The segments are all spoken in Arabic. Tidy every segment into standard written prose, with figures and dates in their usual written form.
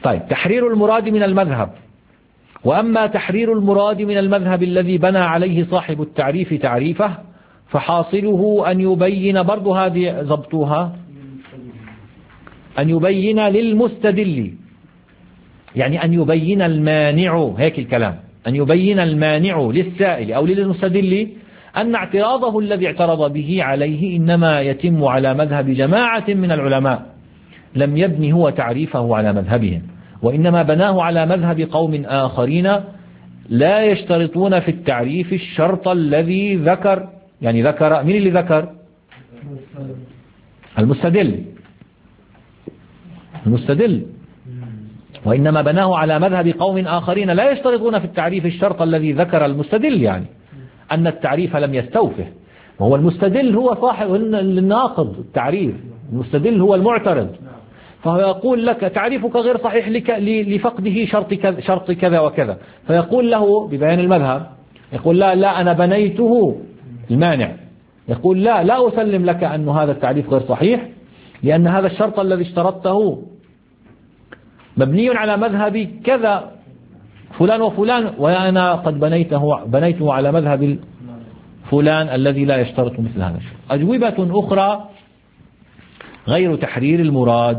طيب، تحرير المراد من المذهب. وأما تحرير المراد من المذهب الذي بنى عليه صاحب التعريف تعريفه فحاصله أن يبين، برضو هذه ضبطوها، أن يبين للمستدل، يعني أن يبين المانع، هيك الكلام، أن يبين المانع للسائل أو للمستدل أن اعتراضه الذي اعترض به عليه إنما يتم على مذهب جماعة من العلماء، لم يبني هو تعريفه على مذهبهم، وإنما بناه على مذهب قوم آخرين لا يشترطون في التعريف الشرط الذي ذكر. يعني ذكر، من اللي ذكر؟ المستدل. وإنما بناه على مذهب قوم آخرين لا يشترطون في التعريف الشرط الذي ذكر المستدل، يعني أن التعريف لم يستوفه. وهو المستدل هو صاحب الناقض التعريف، المستدل هو المعترض، فهو يقول لك تعريفك غير صحيح لفقده شرط كذا وكذا، فيقول له ببيان المذهب، يقول لا أنا بنيته، المانع يقول لا أسلم لك أن هذا التعريف غير صحيح، لأن هذا الشرط الذي اشترطته مبني على مذهب كذا فلان وفلان، وأنا قد بنيته على مذهب فلان الذي لا يشترط مثل هذا الشيء. أجوبة أخرى غير تحرير المراد،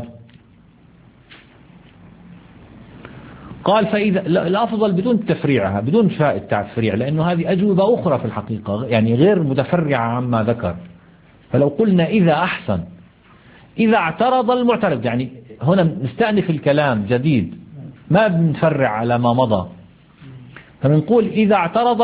قال فإذا الأفضل بدون تفريعها، بدون شاء التفريع، لأنه هذه أجوبة أخرى في الحقيقة، يعني غير متفرعة عما ذكر. فلو قلنا إذا أحسن، إذا اعترض المعترض، يعني هنا نستأنف الكلام جديد، ما بنفرع على ما مضى، فبنقول إذا اعترض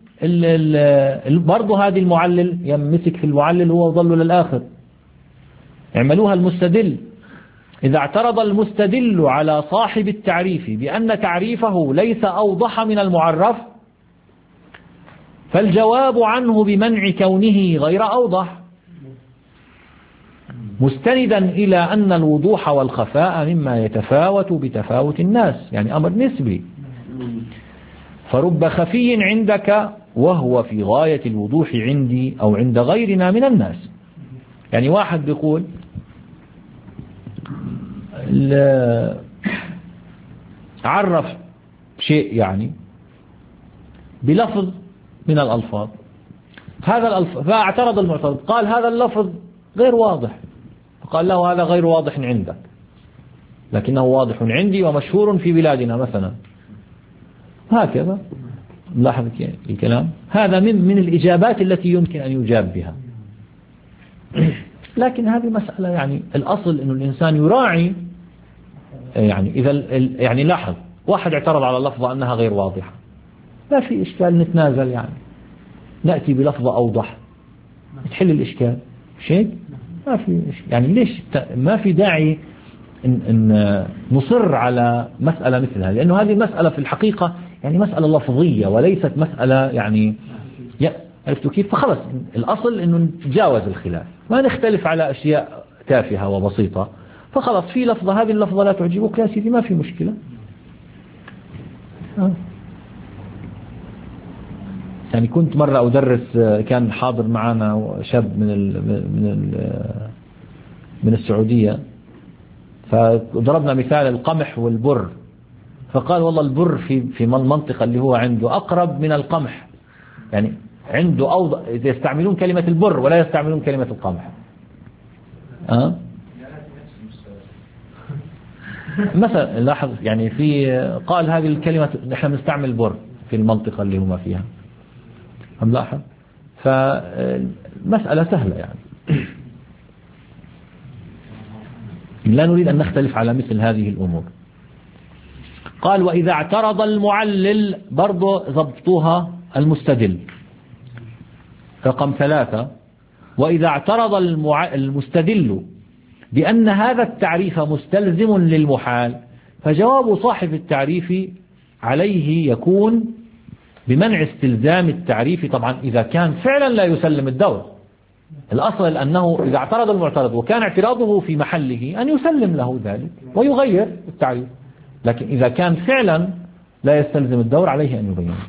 برضه هذه المعلل يمسك في المعلل هو وظل للآخر، اعملوها المستدل. إذا اعترض المستدل على صاحب التعريف بأن تعريفه ليس أوضح من المعرف، فالجواب عنه بمنع كونه غير أوضح، مستندا إلى أن الوضوح والخفاء مما يتفاوت بتفاوت الناس، يعني أمر نسبي، فرب خفي عندك وهو في غاية الوضوح عندي أو عند غيرنا من الناس. يعني واحد بيقول عرف شيء يعني بلفظ من الألفاظ، فاعترض المعترض قال هذا اللفظ غير واضح، فقال له هذا غير واضح عندك لكنه واضح عندي ومشهور في بلادنا مثلا، هكذا. لاحظ الكلام هذا من الإجابات التي يمكن أن يجاب بها. لكن هذه مسألة، يعني الأصل أن الإنسان يراعي، يعني إذا يعني لاحظ واحد اعترض على لفظة أنها غير واضحة، ما في إشكال نتنازل، يعني نأتي بلفظة أوضح تحل الإشكال، شيء ما في إشكال. يعني ليش ما في داعي إن نصر على مسألة مثلها، لأنه هذه المسألة في الحقيقة يعني مسألة لفظية وليست مسألة يعني عرفتوا كيف. فخلص الأصل إنه نتجاوز الخلاف، ما نختلف على أشياء تافهة وبسيطة، فخلص في لفظة هذه اللفظة لا تعجبك يا سيدي ما في مشكلة. يعني كنت مرة أدرس، كان حاضر معنا شاب من السعودية، فضربنا مثال القمح والبر، فقال والله البر في المنطقة اللي هو عنده أقرب من القمح، يعني عنده أوضح، يستعملون كلمة البر ولا يستعملون كلمة القمح. مثلا لاحظ يعني قال هذه الكلمة نحن بنستعمل بر في المنطقة اللي هم فيها، هم لاحظ، فمسألة سهلة يعني. لا نريد أن نختلف على مثل هذه الأمور. قال وإذا اعترض المعلل، برضو ضبطوها المستدل، رقم 3، وإذا اعترض المستدل بأن هذا التعريف مستلزم للمحال، فجواب صاحب التعريف عليه يكون بمنع استلزام التعريف، طبعا إذا كان فعلا لا يسلم الدور. الأصل أنه إذا اعترض المعترض وكان اعتراضه في محله أن يسلم له ذلك ويغير التعريف، لكن إذا كان فعلا لا يستلزم الدور عليه أن يبين.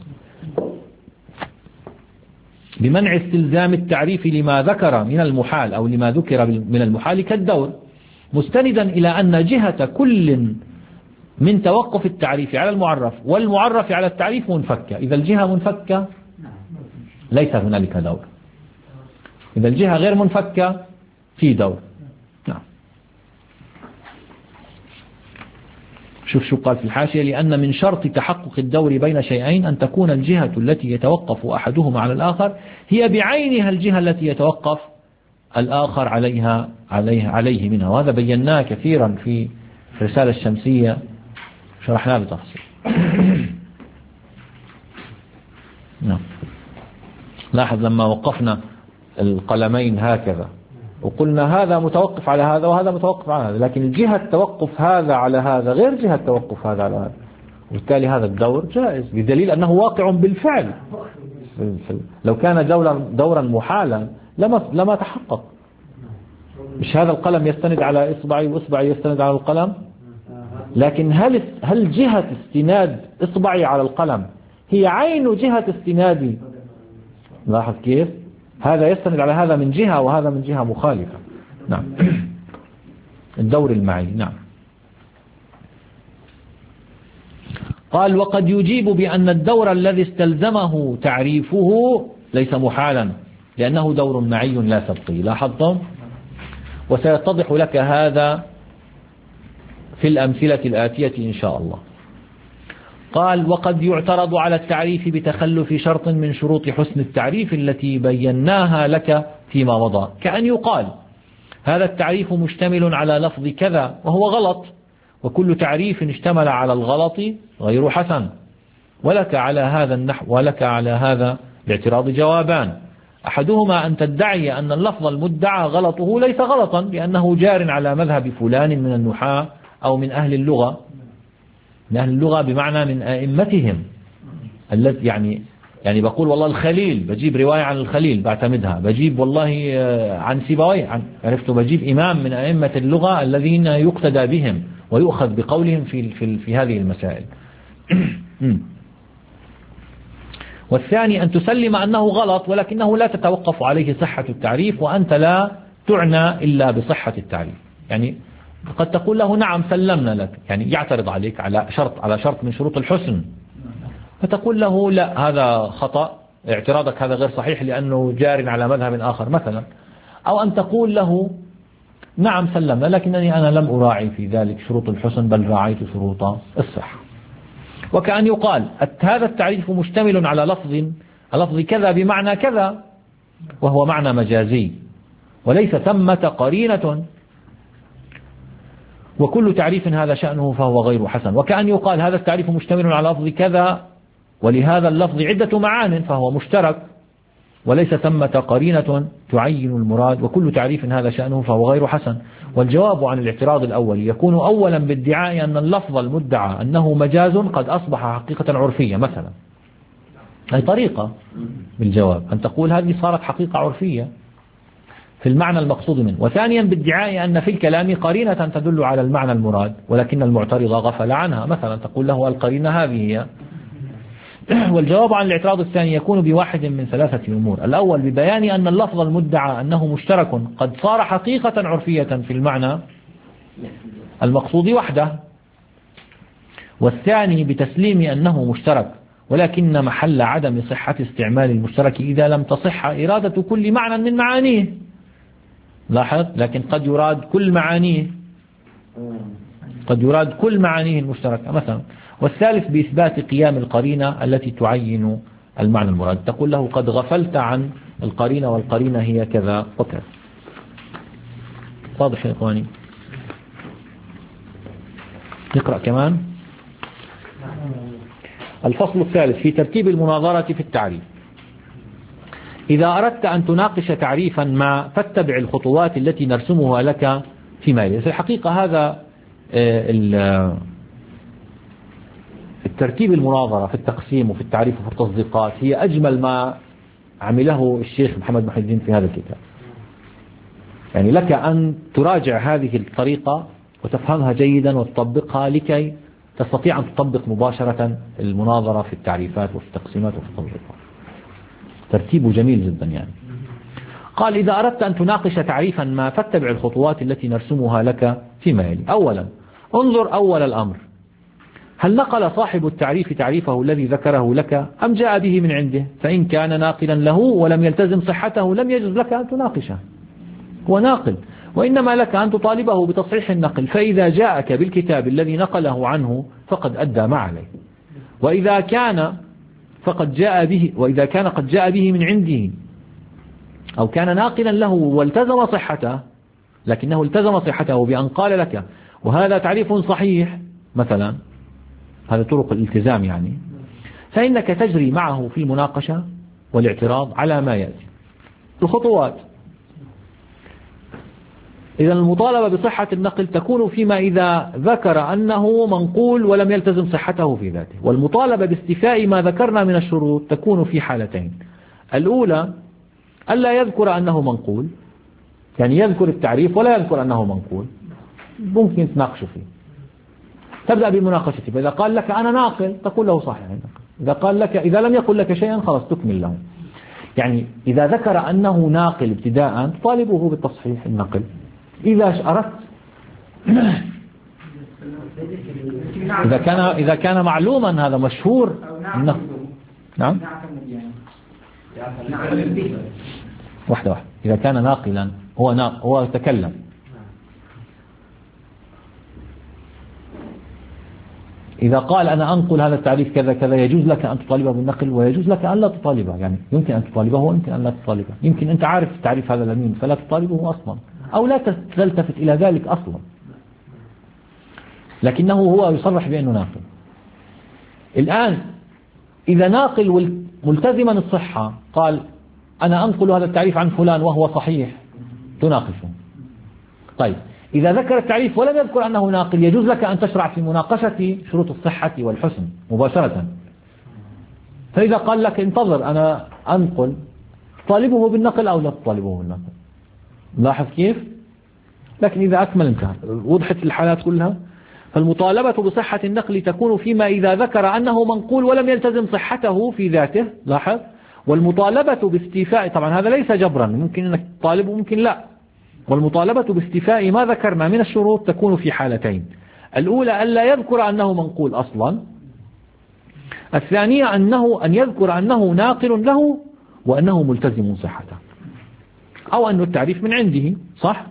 بمنع استلزام التعريف لما ذكر من المحال أو لما ذكر من المحال كالدور، مستندا إلى أن جهة كل من توقف التعريف على المعرف والمعرف على التعريف منفكة. إذا الجهة منفكة ليس هنالك دور، إذا الجهة غير منفكة في دور. نعم. شوف قال في الحاشية: لأن من شرط تحقق الدور بين شيئين أن تكون الجهة التي يتوقف أحدهما على الآخر هي بعينها الجهة التي يتوقف الآخر عليه منها. وهذا بيناه كثيرا في الرسالة الشمسية، شرحناه بتفصيل. نعم. لاحظ لما وقفنا القلمين هكذا وقلنا هذا متوقف على هذا وهذا متوقف على هذا، لكن جهة توقف هذا على هذا غير جهة توقف هذا على هذا، وبالتالي هذا الدور جائز بدليل أنه واقع بالفعل. لو كان دورا محالا لما تحقق. مش هذا القلم يستند على إصبعي وإصبعي يستند على القلم، لكن هل جهة استناد إصبعي على القلم هي عين جهة استنادي؟ لاحظ كيف هذا يستند على هذا من جهة وهذا من جهة مخالفة. نعم. الدور المعي. نعم. قال: وقد يجيب بأن الدور الذي استلزمه تعريفه ليس محالا لأنه دور معي لا سبقي. لاحظتم؟ وسيتضح لك هذا في الأمثلة الآتية إن شاء الله. قال: وقد يعترض على التعريف بتخلف شرط من شروط حسن التعريف التي بيناها لك فيما مضى، كأن يقال: هذا التعريف مشتمل على لفظ كذا وهو غلط، وكل تعريف اشتمل على الغلط غير حسن. ولك على هذا النحو ولك على هذا الاعتراض جوابان: أحدهما أن تدعي أن اللفظ المدعى غلطه ليس غلطا لأنه جار على مذهب فلان من النحاة أو من أهل اللغة. من أهل اللغة بمعنى من أئمتهم، الذي يعني بقول والله الخليل، بجيب رواية عن الخليل بعتمدها، بجيب والله عن سيبويه، عرفت، بجيب إمام من أئمة اللغة الذين يقتدى بهم ويؤخذ بقولهم في هذه المسائل. والثاني أن تسلم أنه غلط ولكنه لا تتوقف عليه صحة التعريف، وأنت لا تعنى إلا بصحة التعريف. يعني قد تقول له نعم سلمنا لك، يعني يعترض عليك على شرط من شروط الحسن، فتقول له لا هذا خطأ، اعتراضك هذا غير صحيح لأنه جار على مذهب آخر مثلا. أو أن تقول له نعم سلمنا لكنني أنا لم أراعي في ذلك شروط الحسن بل راعيت شروط الصحة. وكأن يقال: هذا التعريف مشتمل على لفظ كذا بمعنى كذا وهو معنى مجازي وليس ثمة قرينة، وكل تعريف هذا شأنه فهو غير حسن. وكأن يقال: هذا التعريف مشتمل على لفظ كذا ولهذا اللفظ عدة معان فهو مشترك وليس ثمة قرينة تعين المراد، وكل تعريف هذا شأنه فهو غير حسن. والجواب عن الاعتراض الأول يكون أولا بادعاء أن اللفظ المدعى أنه مجاز قد أصبح حقيقة عرفية مثلا. هذه طريقة بالجواب أن تقول هذه صارت حقيقة عرفية في المعنى المقصود منه. وثانيا بادعاء أن في الكلام قرينة تدل على المعنى المراد ولكن المعترض غفل عنها، مثلا تقول له القرينة هذه هي. والجواب عن الاعتراض الثاني يكون بواحد من ثلاثة أمور: الأول ببيان أن اللفظ المدعى أنه مشترك قد صار حقيقة عرفية في المعنى المقصود وحده، والثاني بتسليم أنه مشترك ولكن محل عدم صحة استعمال المشترك إذا لم تصح إرادة كل معنى من معانيه. لاحظ، لكن قد يراد كل معانيه المشتركة مثلا. والثالث بإثبات قيام القرينة التي تعين المعنى المراد، تقول له قد غفلت عن القرينة والقرينة هي كذا وكذا. واضح يا إخواني؟ نقرأ كمان. الفصل الثالث في ترتيب المناظرة في التعريف: إذا أردت أن تناقش تعريفا ما فاتبع الخطوات التي نرسمها لك فيما يلي. في الحقيقة هذا الترتيب المناظرة في التقسيم وفي التعريف وفي التصديقات هي أجمل ما عمله الشيخ محمد محي الدين في هذا الكتاب. يعني لك أن تراجع هذه الطريقة وتفهمها جيدا وتطبقها لكي تستطيع أن تطبق مباشرة المناظرة في التعريفات وفي التقسيمات وفي التصديقات. ترتيبه جميل جدا يعني. قال: إذا أردت أن تناقش تعريفا ما فاتبع الخطوات التي نرسمها لك فيما يلي. أولا انظر أول الأمر هل نقل صاحب التعريف تعريفه الذي ذكره لك أم جاء به من عنده؟ فإن كان ناقلا له ولم يلتزم صحته لم يجوز لك أن تناقشه، هو ناقل، وإنما لك أن تطالبه بتصحيح النقل. فإذا جاءك بالكتاب الذي نقله عنه فقد أدى ما عليه، وإذا كان قد جاء به من عنده أو كان ناقلا له والتزم صحته، لكنه التزم صحته بأن قال لك وهذا تعريف صحيح مثلا، هذا طرق الالتزام يعني، فإنك تجري معه في المناقشة والاعتراض على ما يأتي. الخطوات: إذا المطالبة بصحة النقل تكون فيما إذا ذكر أنه منقول ولم يلتزم صحته في ذاته، والمطالبة باستيفاء ما ذكرنا من الشروط تكون في حالتين: الأولى ألا يذكر أنه منقول، يعني يذكر التعريف ولا يذكر أنه منقول، ممكن تناقشه فيه، تبدأ بمناقشته. فإذا قال لك أنا ناقل تقول له صحيح النقل، إذا لم يقل لك شيئا خلاص تكمل له. يعني إذا ذكر أنه ناقل ابتداء تطالبه بالتصحيح النقل. إذا أردت إذا كان معلوما هذا مشهور إنه نعم واحدة إذا كان ناقلا هو تكلم، إذا قال أنا أنقل هذا التعريف كذا كذا يجوز لك أن تطالبه بالنقل ويجوز لك أن لا تطالبه، يعني يمكن أن تطالبه ويمكن أن لا تطالبه، يمكن أنت عارف التعريف هذا لمين فلا تطالبه أصلا أو لا تلتفت إلى ذلك أصلا، لكنه هو يصرح بأنه ناقل. الآن إذا ناقل ملتزما الصحة قال أنا أنقل هذا التعريف عن فلان وهو صحيح تناقشه. طيب إذا ذكر التعريف ولم يذكر أنه ناقل يجوز لك أن تشرع في مناقشة شروط الصحة والحسن مباشرة. فإذا قال لك انتظر أنا أنقل طالبه بالنقل أو لا تطالبه بالنقل. لاحظ كيف؟ لكن إذا أكمل انتهى، وضحت الحالات كلها. فالمطالبة بصحة النقل تكون فيما إذا ذكر أنه منقول ولم يلتزم صحته في ذاته، لاحظ. والمطالبة باستيفاء، طبعا هذا ليس جبرا، ممكن أنك تطالبه ممكن لا. والمطالبة باستيفاء ما ذكرنا من الشروط تكون في حالتين: الأولى ألا يذكر أنه منقول أصلا، الثانية أن يذكر أنه ناقل له وأنه ملتزم صحته، أو أن التعريف من عنده صح.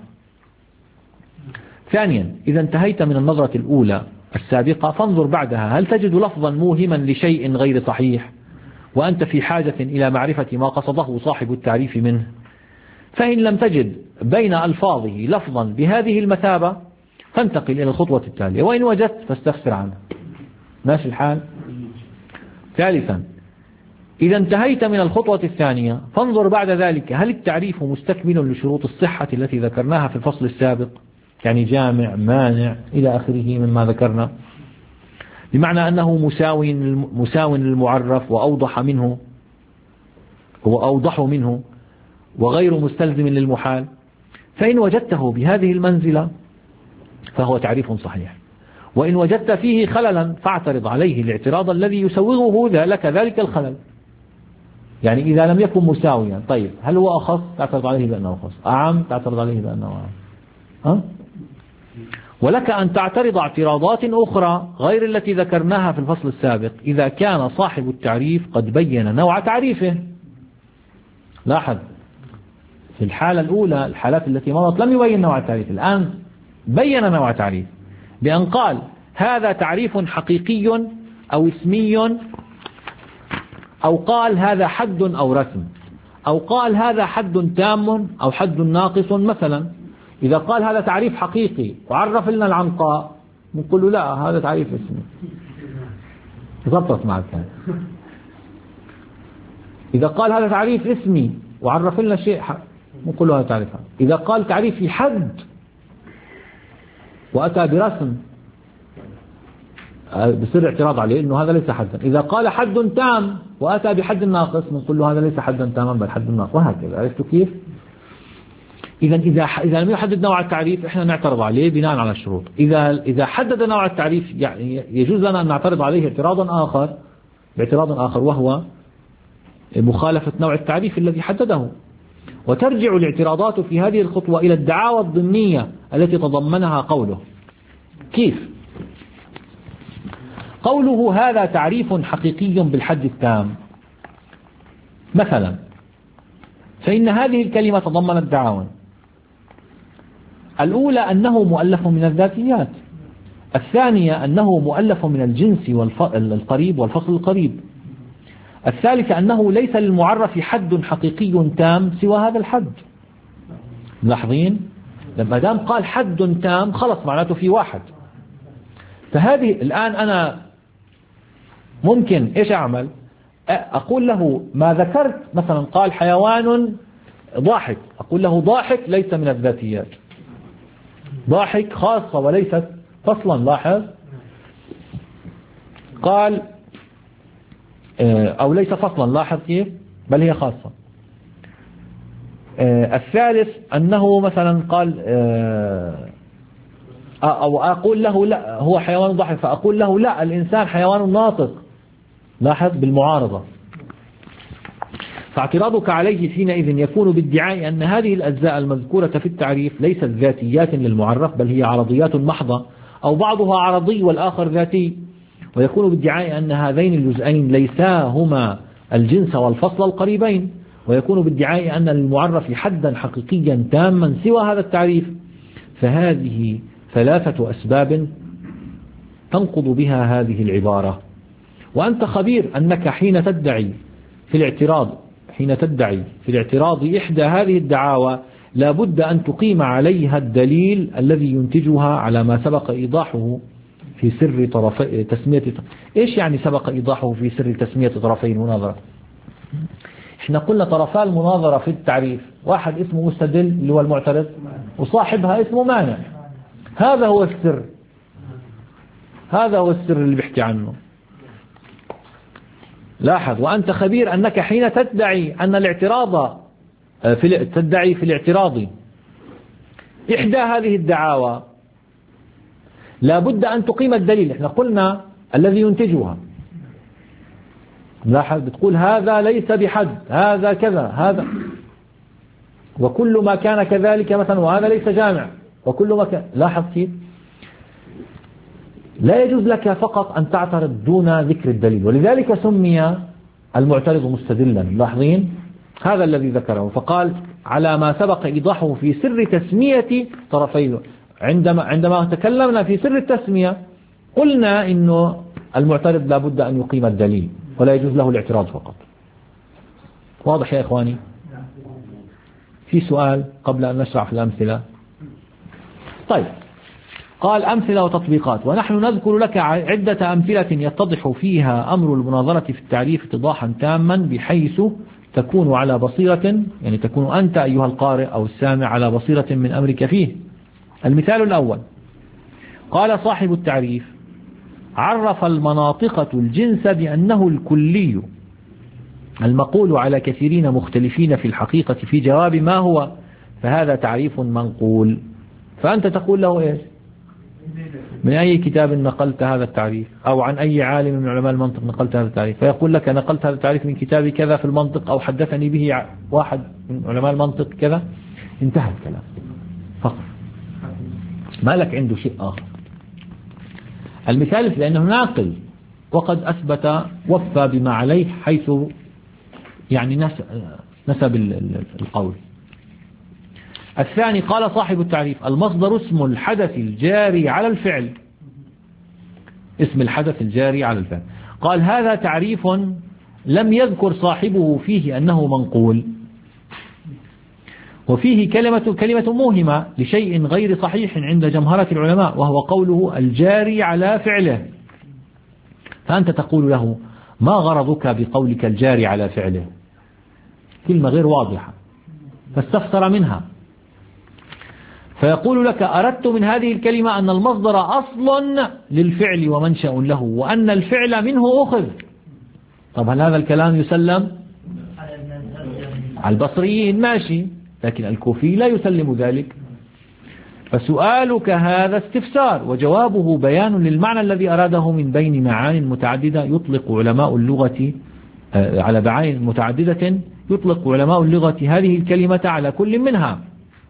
ثانيا إذا انتهيت من النظرة الأولى السابقة فانظر بعدها هل تجد لفظا موهما لشيء غير صحيح وأنت في حاجة إلى معرفة ما قصده صاحب التعريف منه. فإن لم تجد بين ألفاظه لفظا بهذه المثابة فانتقل إلى الخطوة التالية، وإن وجدت فاستفسر عنه. ماشي الحال. ثالثا إذا انتهيت من الخطوة الثانية فانظر بعد ذلك هل التعريف مستكمل لشروط الصحة التي ذكرناها في الفصل السابق، يعني جامع مانع إلى آخره مما ذكرنا، بمعنى أنه مساو للمعرف وأوضح منه وغير مستلزم للمحال. فإن وجدته بهذه المنزلة فهو تعريف صحيح، وإن وجدت فيه خللا فاعترض عليه الاعتراض الذي يسوغه لك ذلك الخلل. يعني إذا لم يكن مساويا، طيب هل هو أخص؟ تعترض عليه بأنه أخص. أعم؟ تعترض عليه بأنه أعم. ولك أن تعترض اعتراضات أخرى غير التي ذكرناها في الفصل السابق إذا كان صاحب التعريف قد بين نوع تعريفه. لاحظ في الحالة الأولى، الحالات التي مضت لم يبين نوع التعريف، الآن بين نوع تعريف بأن قال هذا تعريف حقيقي أو اسمي، أو قال هذا حد أو رسم، أو قال هذا حد تام أو حد ناقص مثلا. إذا قال هذا تعريف حقيقي وعرف لنا العنقاء نقول له لا هذا تعريف اسمي. ضبطت معك. إذا قال هذا تعريف اسمي وعرف لنا شيء نقول له هذا تعريف. إذا قال تعريف حد وأتى برسم بصير اعتراض عليه إنه هذا ليس حدا. إذا قال حد تام وأتى بحد ناقص نقول له هذا ليس حدا تاما بل حد ناقص، وهكذا. عرفتوا كيف؟ إذا لم يحدد نوع التعريف إحنا نعترض عليه بناء على الشروط. إذا حدد نوع التعريف يعني يجوز لنا أن نعترض عليه باعتراض آخر وهو مخالفة نوع التعريف الذي حدده. وترجع الاعتراضات في هذه الخطوة إلى الدعاوى الضمنية التي تضمنها قوله. كيف؟ قوله هذا تعريف حقيقي بالحد التام مثلا، فإن هذه الكلمة تضمنت دعاوى. الأولى أنه مؤلف من الذاتيات، الثانية أنه مؤلف من الجنس القريب والفصل القريب، الثالثة أنه ليس للمعرف حد حقيقي تام سوى هذا الحد. ملاحظين؟ لما دام قال حد تام خلص معناته في واحد. فهذه الآن أنا ممكن إيش أعمل؟ أقول له ما ذكرت، مثلا قال حيوان ضاحك، أقول له ضاحك ليس من الذاتيات، ضاحك خاصة وليست فصلا. لاحظ قال أو ليس فصلا، لاحظ كيف؟ بل هي خاصة. الثالث أنه مثلا قال أو أقول له لا هو حيوان ضاحك، فأقول له لا الإنسان حيوان ناطق. لاحظ بالمعارضة. فاعتراضك عليه حينئذ يكون بادعاء أن هذه الأجزاء المذكورة في التعريف ليست ذاتيات للمعرف بل هي عرضيات محضة، أو بعضها عرضي والآخر ذاتي، ويكون بادعاء أن هذين الجزئين ليسا هما الجنس والفصل القريبين، ويكون بادعاء أن للمعرف حدا حقيقيا تاما سوى هذا التعريف. فهذه ثلاثة أسباب تنقض بها هذه العبارة. وأنت خبير أنك حين تدعي في الاعتراض إحدى هذه الدعاوى لا بد أن تقيم عليها الدليل الذي ينتجها على ما سبق إيضاحه في سر طرفي تسمية. إيش يعني سبق إيضاحه في سر تسمية طرفي المناظرة؟ إحنا قلنا طرفا المناظرة في التعريف، واحد اسمه مستدل اللي هو المعترض، وصاحبها اسمه مانع. هذا هو السر، هذا هو السر اللي بيحكي عنه. لاحظ، وأنت خبير أنك حين تدعي أن الاعتراض تدعي في الاعتراض إحدى هذه الدعاوى لا بد أن تقيم الدليل. احنا قلنا الذي ينتجها. لاحظ، بتقول هذا ليس بحد، هذا كذا، هذا وكل ما كان كذلك مثلا، وهذا ليس جامع وكل ما كان. لاحظ كيف لا يجوز لك فقط أن تعترض دون ذكر الدليل، ولذلك سمي المعترض مستدلا. لاحظين هذا الذي ذكره، فقال على ما سبق إيضاحه في سر تسمية طرفيه. عندما تكلمنا في سر التسمية قلنا إنه المعترض لا بد أن يقيم الدليل ولا يجوز له الاعتراض فقط. واضح يا إخواني؟ في سؤال قبل أن نشرع في الأمثلة؟ طيب، قال أمثلة وتطبيقات. ونحن نذكر لك عدة أمثلة يتضح فيها أمر المناظرة في التعريف اتضاحا تاما بحيث تكون على بصيرة، يعني تكون أنت أيها القارئ أو السامع على بصيرة من أمرك فيه. المثال الأول، قال صاحب التعريف عرف المناطقة الجنس بأنه الكلي المقول على كثيرين مختلفين في الحقيقة في جواب ما هو، فهذا تعريف منقول. فأنت تقول له إيش؟ من أي كتاب نقلت هذا التعريف، أو عن أي عالم من علماء المنطق نقلت هذا التعريف؟ فيقول لك نقلت هذا التعريف من كتاب كذا في المنطق، أو حدثني به واحد من علماء المنطق كذا. انتهى الكلام فقط، ما لك عنده شيء آخر. المثال لأنه ناقل وقد أثبت وفى بما عليه حيث يعني نسب القول. الثاني، قال صاحب التعريف المصدر اسم الحدث الجاري على الفعل، اسم الحدث الجاري على الفعل. قال هذا تعريف لم يذكر صاحبه فيه أنه منقول، وفيه كلمة موهمة لشيء غير صحيح عند جمهرة العلماء، وهو قوله الجاري على فعله. فأنت تقول له ما غرضك بقولك الجاري على فعله؟ كلمة غير واضحة، فاستفسر منها. فيقول لك أردت من هذه الكلمة أن المصدر أصل للفعل ومنشأ له، وأن الفعل منه أخذ. طب هل هذا الكلام يسلم؟ على البصريين ماشي، لكن الكوفي لا يسلم ذلك. فسؤالك هذا استفسار، وجوابه بيان للمعنى الذي أراده من بين معان متعددة يطلق علماء اللغة على معان متعددة يطلق علماء اللغة هذه الكلمة على كل منها،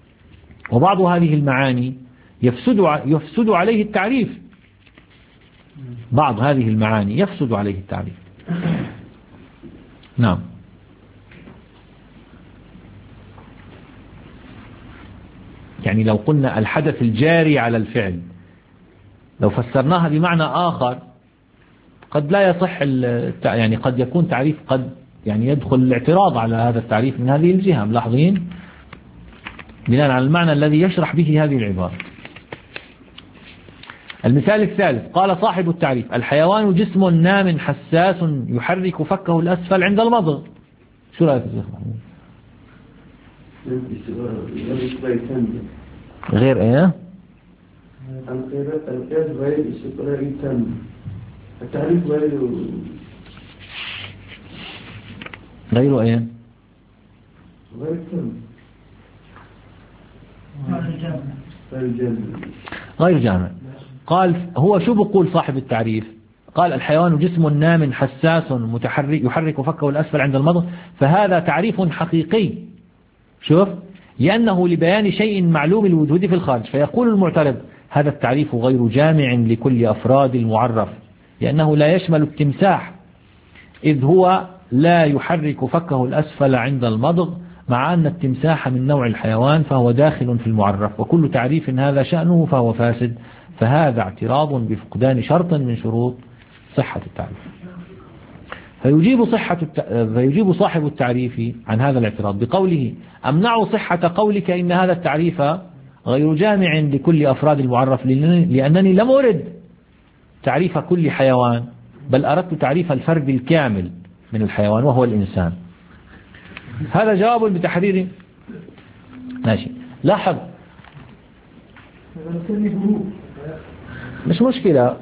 وبعض هذه المعاني يفسد عليه التعريف، بعض هذه المعاني يفسد عليه التعريف. نعم. يعني لو قلنا الحدث الجاري على الفعل، لو فسرناها بمعنى آخر قد لا يصح، يعني قد يكون تعريف، قد يعني يدخل الاعتراض على هذا التعريف من هذه الجهة. ملاحظين بناء على المعنى الذي يشرح به هذه العبارة. المثال الثالث، قال صاحب التعريف: الحيوان جسم نام حساس يحرك فكه الأسفل عند المضغ. شو رأيك يا شيخ محمود؟ غير ايه؟ القياس غير استقراري تام، التعريف غير ايه؟ غير تام، غير جامع. قال هو شو بقول صاحب التعريف؟ قال الحيوان جسم نام حساس متحرك يحرك فكه الأسفل عند المضغ، فهذا تعريف حقيقي. شوف، لأنه لبيان شيء معلوم الوجود في الخارج. فيقول المعترض: هذا التعريف غير جامع لكل أفراد المعرف، لأنه لا يشمل التمساح، إذ هو لا يحرك فكه الأسفل عند المضغ، مع أن التمساح من نوع الحيوان فهو داخل في المعرف، وكل تعريف هذا شأنه فهو فاسد. فهذا اعتراض بفقدان شرط من شروط صحة التعريف. فيجيب صاحب التعريف عن هذا الاعتراض بقوله: أمنع صحة قولك إن هذا التعريف غير جامع لكل أفراد المعرف، لأنني لم أرد تعريف كل حيوان، بل أردت تعريف الفرد الكامل من الحيوان وهو الإنسان. هذا جواب بتحرير. ماشي، لاحظ، مش مشكلة،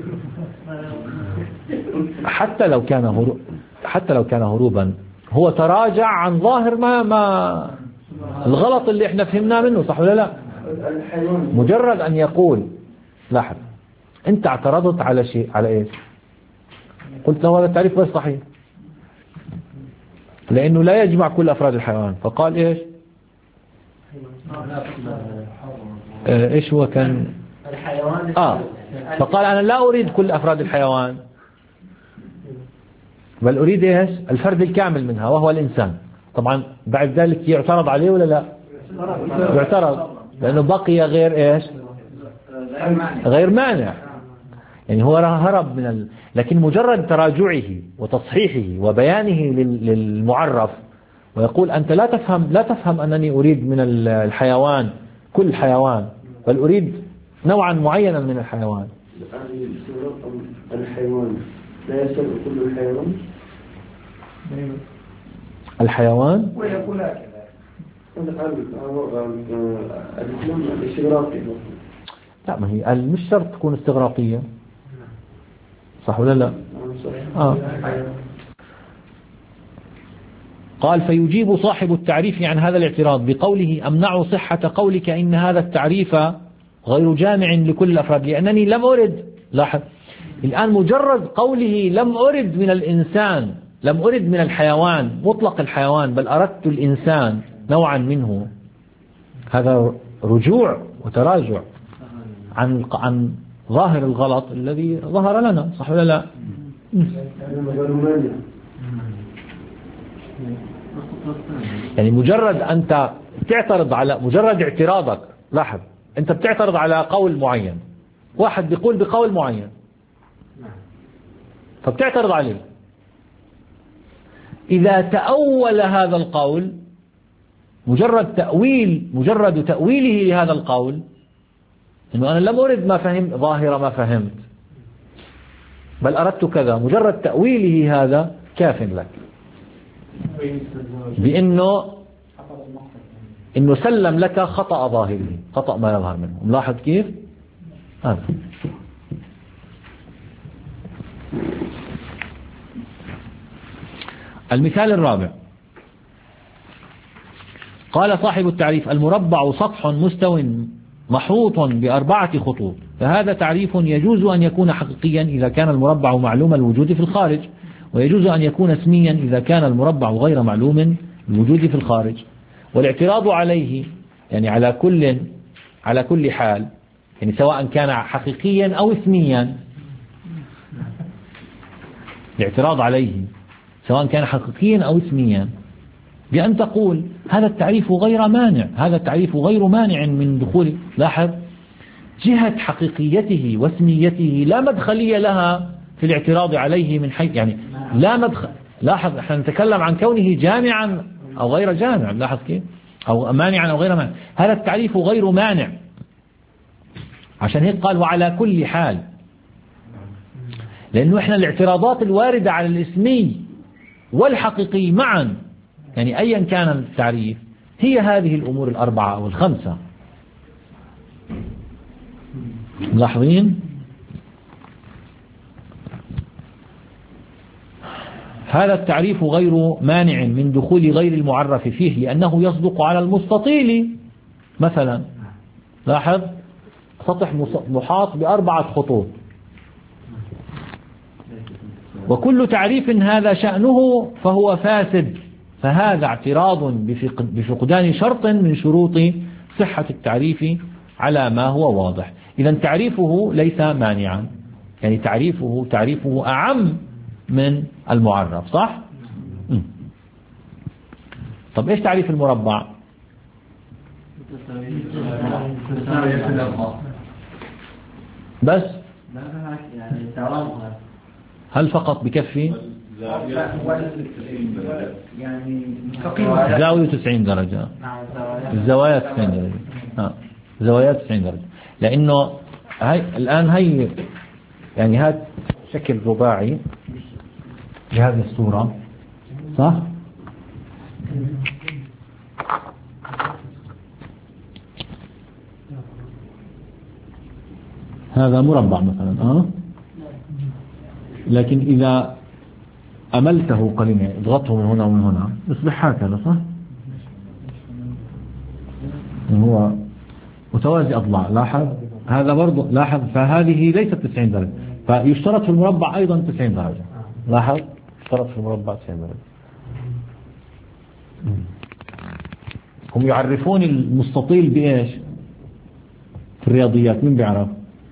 حتى لو كان هروبا، هو تراجع عن ظاهر ما الغلط اللي احنا فهمناه منه، صح ولا لا؟ مجرد أن يقول، لاحظ، انت اعترضت على شيء، على ايش؟ قلت له هذا التعريف غير صحيح لأنه لا يجمع كل أفراد الحيوان. فقال ايش؟ ايش هو كان الحيوان؟ فقال أنا لا أريد كل أفراد الحيوان، بل أريد ايش؟ الفرد الكامل منها وهو الإنسان. طبعا بعد ذلك يعترض عليه ولا لا؟ يعترض، لأنه بقي غير ايش؟ غير مانع. يعني هو هرب من لكن مجرد تراجعه وتصحيحه وبيانه للمعرف، ويقول أنت لا تفهم أنني أريد من الحيوان كل حيوان، بل أريد نوعا معينا من الحيوان. الحيوان لا يستوعب كل الحيوان. الحيوان ويقول هكذا الاستغراقي. لا، ما هي مش شرط تكون استغراقية، صح ولا لا؟ قال: فيجيب صاحب التعريف عن هذا الاعتراض بقوله: أمنع صحة قولك إن هذا التعريف غير جامع لكل الأفراد، لأنني لم أرد. لاحظ الآن، مجرد قوله لم أرد من الإنسان، لم أرد من الحيوان مطلق الحيوان، بل أردت الإنسان نوعا منه، هذا رجوع وتراجع عن ظاهر الغلط الذي ظهر لنا، صح ولا لا؟ يعني مجرد أنت تعترض على مجرد اعتراضك، لاحظ أنت بتعترض على قول معين، واحد بيقول بقول معين فبتعترض عليه. إذا تأول هذا القول، مجرد تأويله لهذا القول، إنه أنا لم أرد ما فهمت ظاهرة ما فهمت، بل أردت كذا، مجرد تأويله هذا كاف لك بأنه سلم لك خطأ ظاهره، خطأ ما يظهر منه. ملاحظ كيف؟ المثال الرابع، قال صاحب التعريف: المربع سطح مستو محوط ب4 خطوط، فهذا تعريف يجوز أن يكون حقيقيا إذا كان المربع معلوم الوجود في الخارج، ويجوز أن يكون اسميا إذا كان المربع غير معلوم الوجود في الخارج. والاعتراض عليه يعني على كل حال، يعني سواء كان حقيقيا أو اسميا، الاعتراض عليه سواء كان حقيقيا أو اسميا بأن تقول هذا التعريف غير مانع، هذا التعريف غير مانع من دخول، لاحظ، جهة حقيقيته واسميته لا مدخلية لها في الاعتراض عليه من حيث يعني لا مدخل. لاحظ احنا نتكلم عن كونه جامعا أو غير جامع، لاحظ كيف، أو مانعا أو غير مانع. هذا التعريف غير مانع، عشان هيك قال وعلى كل حال، لأنه احنا الاعتراضات الواردة على الاسمي والحقيقي معا يعني أيا كان التعريف هي هذه الأمور الأربعة أو الخمسة. ملاحظين؟ هذا التعريف غير مانع من دخول غير المعرف فيه لأنه يصدق على المستطيل. مثلا لاحظ سطح محاط ب4 خطوط، وكل تعريف هذا شأنه فهو فاسد، فهذا اعتراض بفقدان شرط من شروط صحة التعريف على ما هو واضح. إذا تعريفه ليس مانعا، يعني تعريفه أعم من المعرف، صح؟ طب إيش تعريف المربع؟ بس هل فقط بكفي؟ زاوية 90 درجة، الزوايا 90 درجة، زوايا 90 درجة، لأنه الآن هي يعني هذا شكل رباعي بهذه الصورة، صح؟ هذا مربع مثلا، لكن إذا أملته قليلا اضغطه من هنا ومن هنا يصبح هكذا، صح؟ هو متوازي أضلاع، لاحظ هذا برضو، لاحظ فهذه ليست 90 درجة، فيشترط في المربع أيضا 90 درجة، لاحظ يشترط في المربع 90 درجة. هم يعرفون المستطيل بإيش في الرياضيات؟ مين بيعرف؟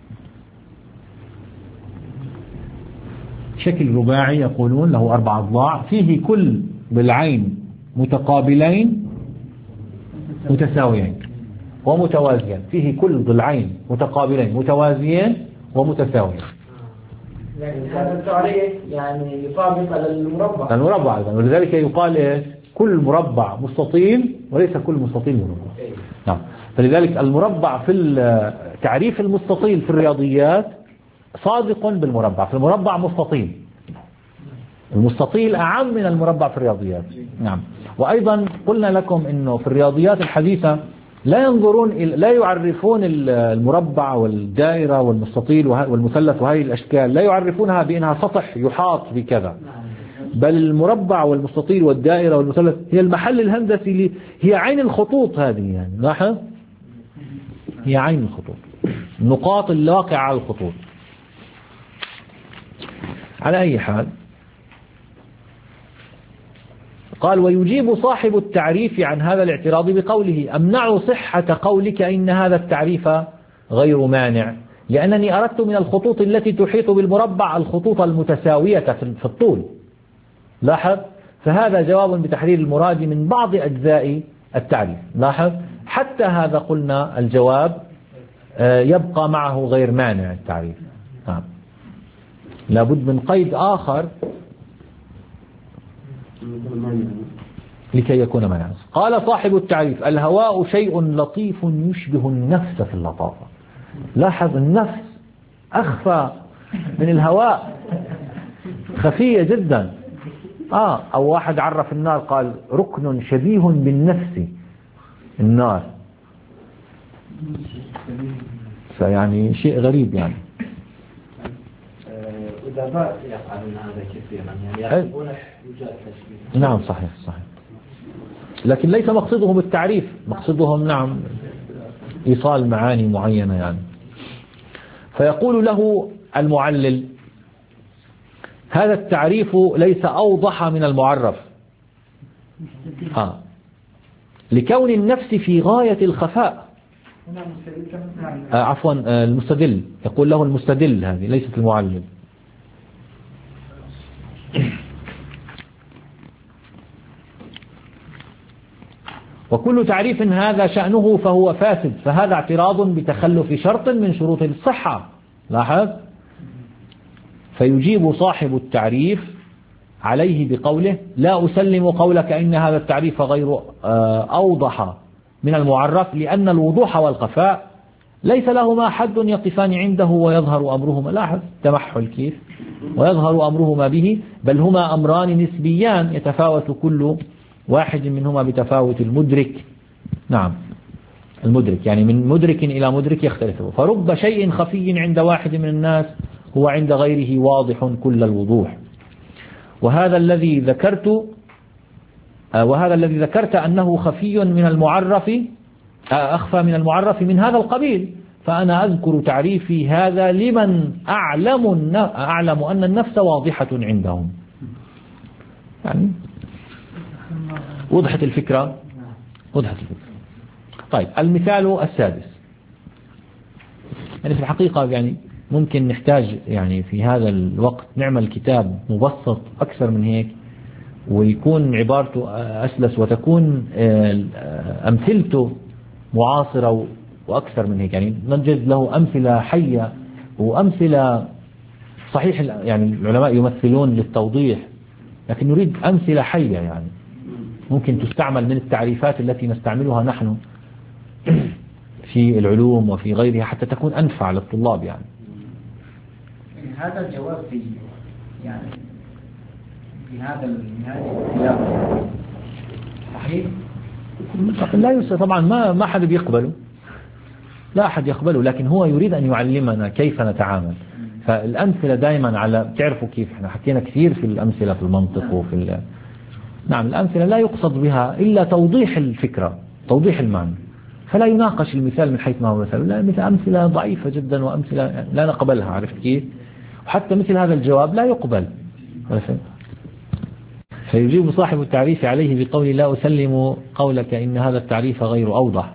شكل رباعي يقولون له 4 أضلاع فيه كل ضلعين متقابلين متساويين ومتوازيين، فيه كل ضلعين متقابلين متوازيين ومتساويين. يعني هذا التعريف يعني يطابق المربع. المربع أيضا، ولذلك يقال إيش؟ كل مربع مستطيل وليس كل مستطيل مربع. نعم، فلذلك المربع في تعريف المستطيل في الرياضيات صادق بالمربع، في المربع مستطيل، المستطيل أعم من المربع في الرياضيات. نعم، وأيضا قلنا لكم أنه في الرياضيات الحديثة لا يعرفون المربع والدائرة والمستطيل والمثلث وهذه الأشكال لا يعرفونها بأنها سطح يحاط بكذا، بل المربع والمستطيل والدائرة والمثلث هي المحل الهندسي، هي عين الخطوط هذه، يعني لاحظ هي عين الخطوط، النقاط الواقعة على الخطوط. على أي حال، قال ويجيب صاحب التعريف عن هذا الاعتراض بقوله أمنع صحة قولك إن هذا التعريف غير مانع لأنني أردت من الخطوط التي تحيط بالمربع الخطوط المتساوية في الطول. لاحظ، فهذا جواب بتحرير المراد من بعض أجزاء التعريف. لاحظ، حتى هذا قلنا الجواب يبقى معه غير مانع التعريف. لابد من قيد آخر لكي يكون مانعا. قال صاحب التعريف الهواء شيء لطيف يشبه النفس في اللطافة. لاحظ، النفس أخفى من الهواء، خفية جدا. أو واحد عرف النار قال ركن شبيه بالنفس، النار، فيعني شيء غريب يعني. الأدباء يفعلون هذا كثيرا، يعني يحبون إيجاد تشبيه. نعم صحيح صحيح، لكن ليس مقصدهم التعريف، مقصدهم نعم إيصال معاني معينة يعني. فيقول له المعلل هذا التعريف ليس أوضح من المعرف لكون النفس في غاية الخفاء. عفوا المستدل، يقول له المستدل، هذه ليست المعلل. وكل تعريف هذا شأنه فهو فاسد، فهذا اعتراض بتخلف شرط من شروط الصحة. لاحظ. فيجيب صاحب التعريف عليه بقوله: لا أسلم قولك إن هذا التعريف غير أوضح من المعرف، لأن الوضوح والخفاء ليس لهما حد يقفان عنده ويظهر أمرهما. لاحظ تمحل كيف، ويظهر أمرهما به، بل هما أمران نسبيان يتفاوت كل واحد منهما بتفاوت المدرك. نعم، المدرك يعني من مدرك إلى مدرك يختلف، فرب شيء خفي عند واحد من الناس هو عند غيره واضح كل الوضوح. وهذا الذي ذكرت أنه خفي من المعرف، أخفى من المعرف من هذا القبيل، فأنا أذكر تعريفي هذا لمن أعلم أن النفس واضحة عندهم. يعني وضحت الفكرة. طيب، المثال السادس. يعني في الحقيقة يعني ممكن نحتاج يعني في هذا الوقت نعمل كتاب مبسط أكثر من هيك، ويكون عبارته أسلس، وتكون أمثلته معاصرة وأكثر من هيك. يعني نجد له أمثلة حية وأمثلة صحيح. يعني العلماء يمثلون للتوضيح، لكن نريد أمثلة حية يعني ممكن تستعمل من التعريفات التي نستعملها نحن في العلوم وفي غيرها، حتى تكون أنفع للطلاب. يعني هذا الجواب في يعني في هذا الكلام صحيح؟ لا يستطيع طبعا، ما حد بيقبله، لا أحد يقبله، لكن هو يريد أن يعلمنا كيف نتعامل. فالأمثلة دائما على تعرفوا كيف احنا حكينا كثير في الأمثلة في المنطق وفي نعم، الأمثلة لا يقصد بها إلا توضيح الفكرة، توضيح المعنى، فلا يناقش المثال من حيث ما هو مثال. لا، مثل أمثلة ضعيفة جدا وأمثلة لا نقبلها. عرفت كيف؟ وحتى مثل هذا الجواب لا يقبل. فيجيب صاحب التعريف عليه بقول: لا أسلم قولك إن هذا التعريف غير أوضح.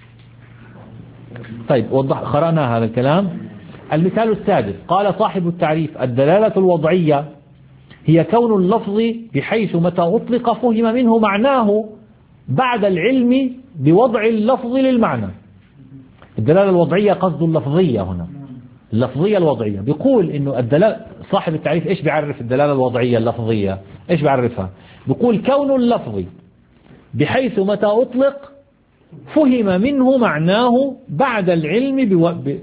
طيب، قرأنا هذا الكلام. المثال السادس: قال صاحب التعريف: الدلالة الوضعية هي كون اللفظ بحيث متى أطلق فهم منه معناه بعد العلم بوضع اللفظ للمعنى. الدلالة الوضعية قصد اللفظية هنا، اللفظية الوضعية. بيقول إنه الدلالة، صاحب التعريف إيش بيعرف الدلالة الوضعية اللفظية؟ إيش بيعرفها؟ بيقول كون اللفظ بحيث متى أطلق فهم منه معناه بعد العلم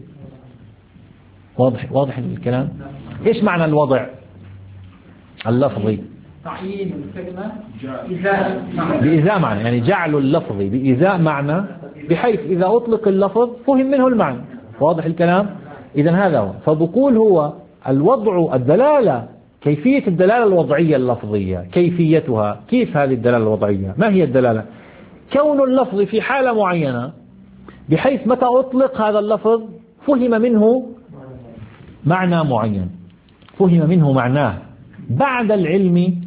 واضح الكلام؟ إيش معنى الوضع اللفظي؟ تعيين الكلمة بإزاء معنى، يعني جعل اللفظ بإزاء معنى بحيث إذا أطلق اللفظ فهم منه المعنى. واضح الكلام؟ إذن هذا هو. فبقول هو الوضع الدلالة، كيفية الدلالة الوضعية اللفظية، كيفيتها، كيف هذه الدلالة الوضعية؟ ما هي الدلالة؟ كون اللفظ في حالة معينة بحيث متى أطلق هذا اللفظ فهم منه معنى معين، فهم منه معناه بعد العلم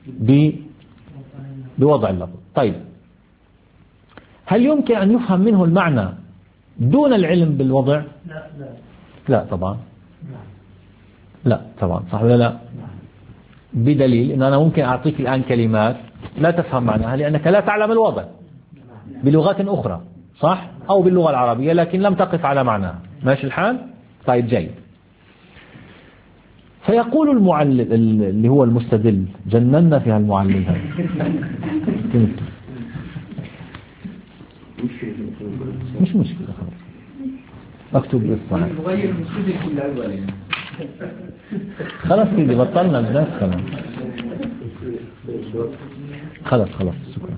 بوضع اللفظ. طيب، هل يمكن أن يفهم منه المعنى دون العلم بالوضع؟ لا طبعا، لا طبعا، صح ولا لا؟ بدليل أن أنا ممكن أعطيك الآن كلمات لا تفهم معناها لأنك لا تعلم الوضع بلغات أخرى، صح؟ أو باللغة العربية، لكن لم تقف على معناها. ماشي الحال؟ طيب، جيد. فيقول المعلل اللي هو المستدل، جننا فيها المعلل هذا. مش مشكلة، خلاص اكتب بالصحيح. خلاص سيدي، بطلنا الناس. خلاص شكرا.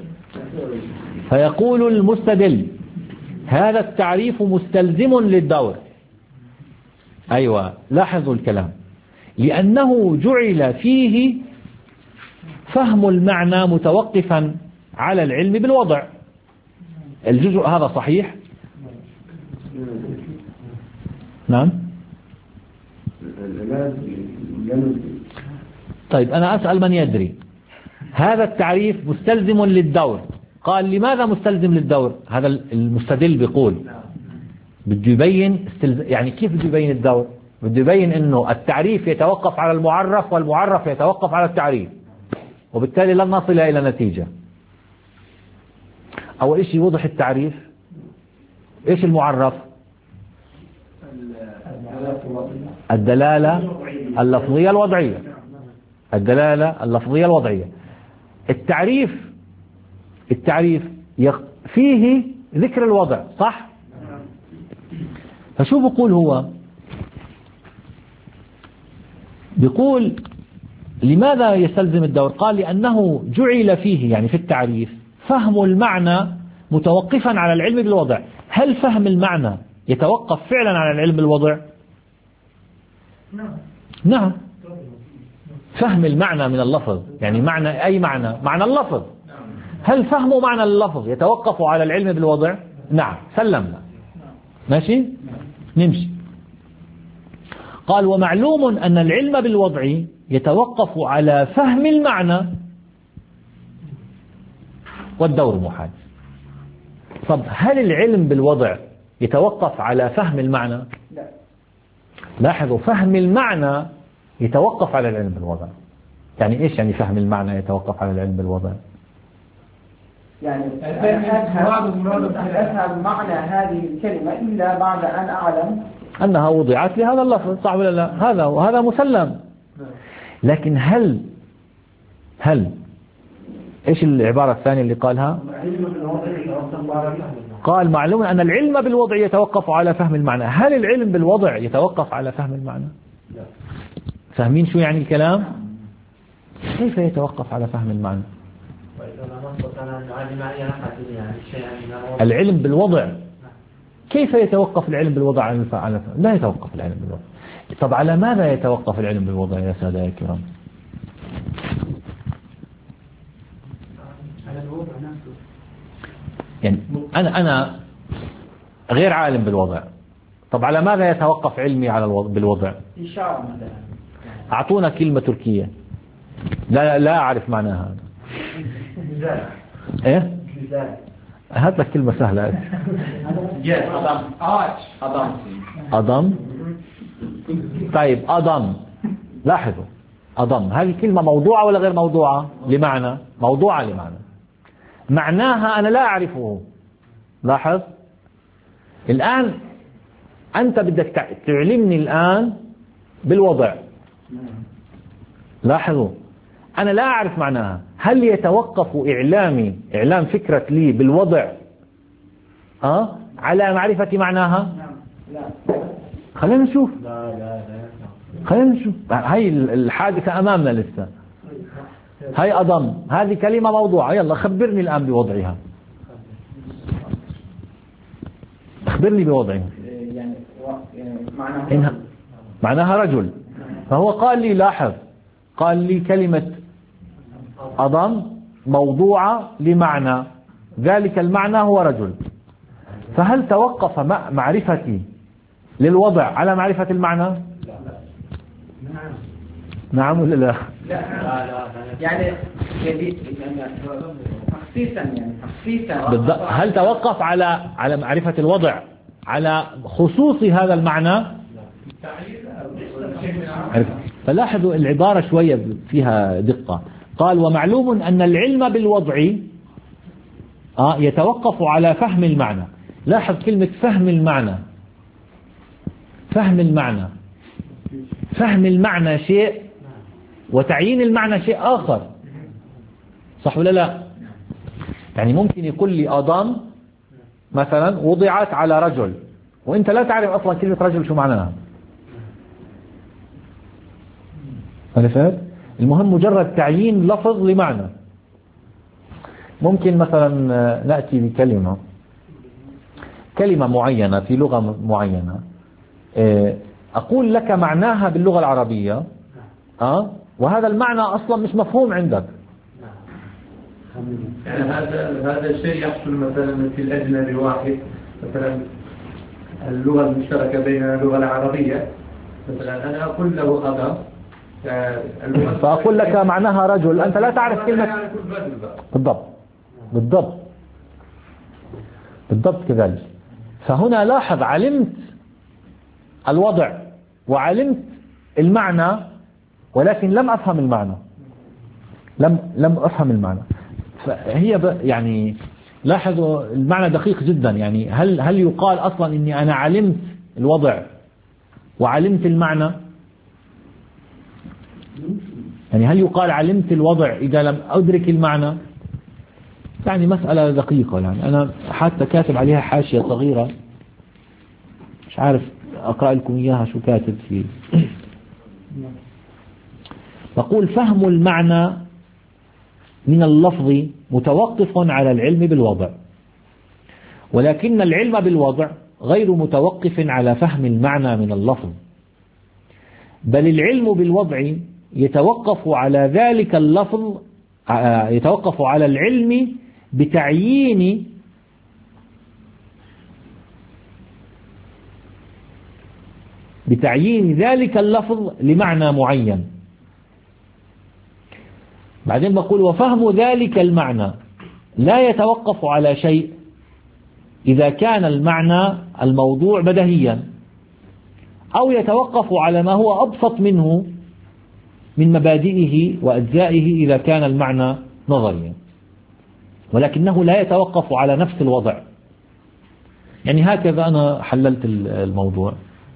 فيقول المستدل: هذا التعريف مستلزم للدور. أيوة، لاحظوا الكلام. لأنه جعل فيه فهم المعنى متوقفا على العلم بالوضع. الجزء هذا صحيح؟ نعم. طيب، أنا أسأل من يدري. هذا التعريف مستلزم للدور. قال: لماذا مستلزم للدور؟ هذا المستدل بيقول بده يبين يعني كيف بده يبين الدور؟ بده يبين أنه التعريف يتوقف على المعرف والمعرف يتوقف على التعريف، وبالتالي لن نصل إلى نتيجة. أول شيء وضح التعريف. إيش المعرف؟ الدلالة اللفظية الوضعية. الدلالة اللفظية الوضعية. التعريف فيه ذكر الوضع، صح؟ فشو بقول هو؟ بيقول لماذا يستلزم الدور؟ قال لأنه جعل فيه، يعني في التعريف، فهم المعنى متوقفا على العلم بالوضع. هل فهم المعنى يتوقف فعلا على العلم بالوضع؟ نعم. فهم المعنى من اللفظ، يعني معنى أي معنى اللفظ. هل فهم معنى اللفظ يتوقف على العلم بالوضع؟ نعم. سلمنا. ماشي؟ نمشي. قال ومعلوم أن العلم بالوضع يتوقف على فهم المعنى والدور محال. طب هل العلم بالوضع يتوقف على فهم المعنى؟ لا. لاحظوا، فهم المعنى يتوقف على العلم بالوضع. يعني إيش يعني فهم المعنى يتوقف على العلم بالوضع؟ يعني أفهم معنى هذه الكلمة إلا بعد أن أعلم أنها وضعت لهذا اللفظ، صح ولا لا؟ هذا مسلم. لكن هل إيش العبارة الثانية اللي قالها؟ قال معلوم أن العلم بالوضع يتوقف على فهم المعنى. هل العلم بالوضع يتوقف على فهم المعنى؟ فاهمين شو يعني الكلام؟ كيف يتوقف على فهم المعنى؟ العلم بالوضع كيف يتوقف العلم بالوضع على فهم؟ لا يتوقف العلم بالوضع. طب على ماذا يتوقف العلم بالوضع يا سادة يا كرام؟ يعني أنا غير عالم بالوضع. طب على ماذا يتوقف علمي على بالوضع؟ إشارة مثلا. أعطونا كلمة تركية لا أعرف معناها. إيه؟ هات لك كلمة سهلة. أضم. طيب أضم، لاحظوا، أضم هذه كلمة موضوعة ولا غير موضوعة؟ لمعنى موضوعة لمعنى. معناها أنا لا أعرفه. لاحظ الآن أنت بدك تعلمني الآن بالوضع. لاحظوا أنا لا أعرف معناها. هل يتوقف إعلام فكرة لي بالوضع على معرفة معناها؟ لا. خلينا نشوف. خلينا نشوف. هاي الحادثة أمامنا لسه. هاي أضم، هذه كلمة موضوعة. يلا خبرني الآن بوضعها. أخبرني بوضعها. يعني معناها رجل. فهو قال لي، لاحظ، قال لي كلمة أضم موضوعة لمعنى، ذلك المعنى هو رجل. فهل توقف معرفتي للوضع على معرفة المعنى؟ نعم ولا لا؟ لا. يعني تخصيصا بالضبط. هل توقف على معرفة الوضع على خصوص هذا المعنى؟ فلاحظوا العبارة شوية فيها دقة. قال ومعلوم أن العلم بالوضع يتوقف على فهم المعنى. لاحظ كلمة فهم المعنى. فهم المعنى شيء وتعيين المعنى شيء آخر، صح ولا لا؟ يعني ممكن يقول لي أضم مثلا وضعت على رجل، وانت لا تعرف أصلا كلمة رجل شو معناها. عرفت؟ المهم مجرد تعيين لفظ لمعنى. ممكن مثلا نأتي بكلمة معينة في لغة معينة، أقول لك معناها باللغة العربية وهذا المعنى أصلا مش مفهوم عندك. يعني هذا الشيء يحصل مثلا في الأجنبي واحد، مثلا اللغة المشتركة بيننا اللغة العربية، مثلا أنا أقول له أضم فأقول لك معناها رجل، أنت لا تعرف كلمة. بالضبط كذلك. فهنا لاحظ علمت الوضع وعلمت المعنى ولكن لم أفهم المعنى، لم أفهم المعنى. فهي يعني لاحظوا المعنى دقيق جدا. يعني هل يقال أصلا إني أنا علمت الوضع وعلمت المعنى؟ يعني هل يقال علمت الوضع إذا لم أدرك المعنى؟ يعني مسألة دقيقة. يعني أنا حتى كاتب عليها حاشية صغيرة، مش عارف أقرأ لكم إياها شو كاتب فيه. بقول فهم المعنى من اللفظ متوقف على العلم بالوضع، ولكن العلم بالوضع غير متوقف على فهم المعنى من اللفظ، بل العلم بالوضع يتوقف على ذلك اللفظ، يتوقف على العلم بتعيين ذلك اللفظ لمعنى معين. بعدين بقول وفهم ذلك المعنى لا يتوقف على شيء إذا كان المعنى الموضوع بديهيا، أو يتوقف على ما هو أبسط منه من مبادئه وأجزائه إذا كان المعنى نظريا، ولكنه لا يتوقف على نفس الوضع. يعني هكذا أنا حللت الموضوع.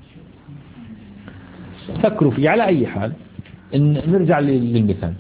فكروا فيه. على أي حال نرجع للمثال.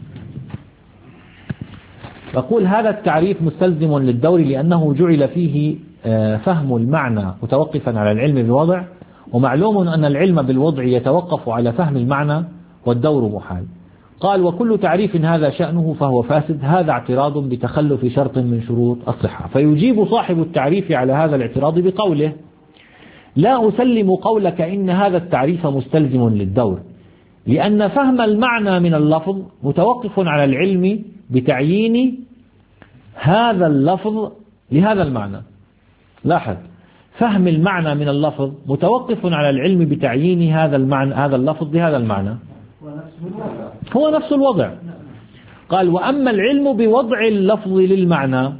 بقول هذا التعريف مستلزم للدور لأنه جعل فيه فهم المعنى متوقفا على العلم بالوضع، ومعلوم أن العلم بالوضع يتوقف على فهم المعنى والدور محال. قال وكل تعريف هذا شأنه فهو فاسد، هذا اعتراض بتخلف شرط من شروط الصحة. فيجيب صاحب التعريف على هذا الاعتراض بقوله لا أسلم قولك إن هذا التعريف مستلزم للدور، لأن فهم المعنى من اللفظ متوقف على العلم بتعيين هذا اللفظ لهذا المعنى. لاحظ، فهم المعنى من اللفظ متوقف على العلم بتعيين هذا المعنى، هذا اللفظ لهذا المعنى، هو نفس الوضع. قال وأما العلم بوضع اللفظ للمعنى،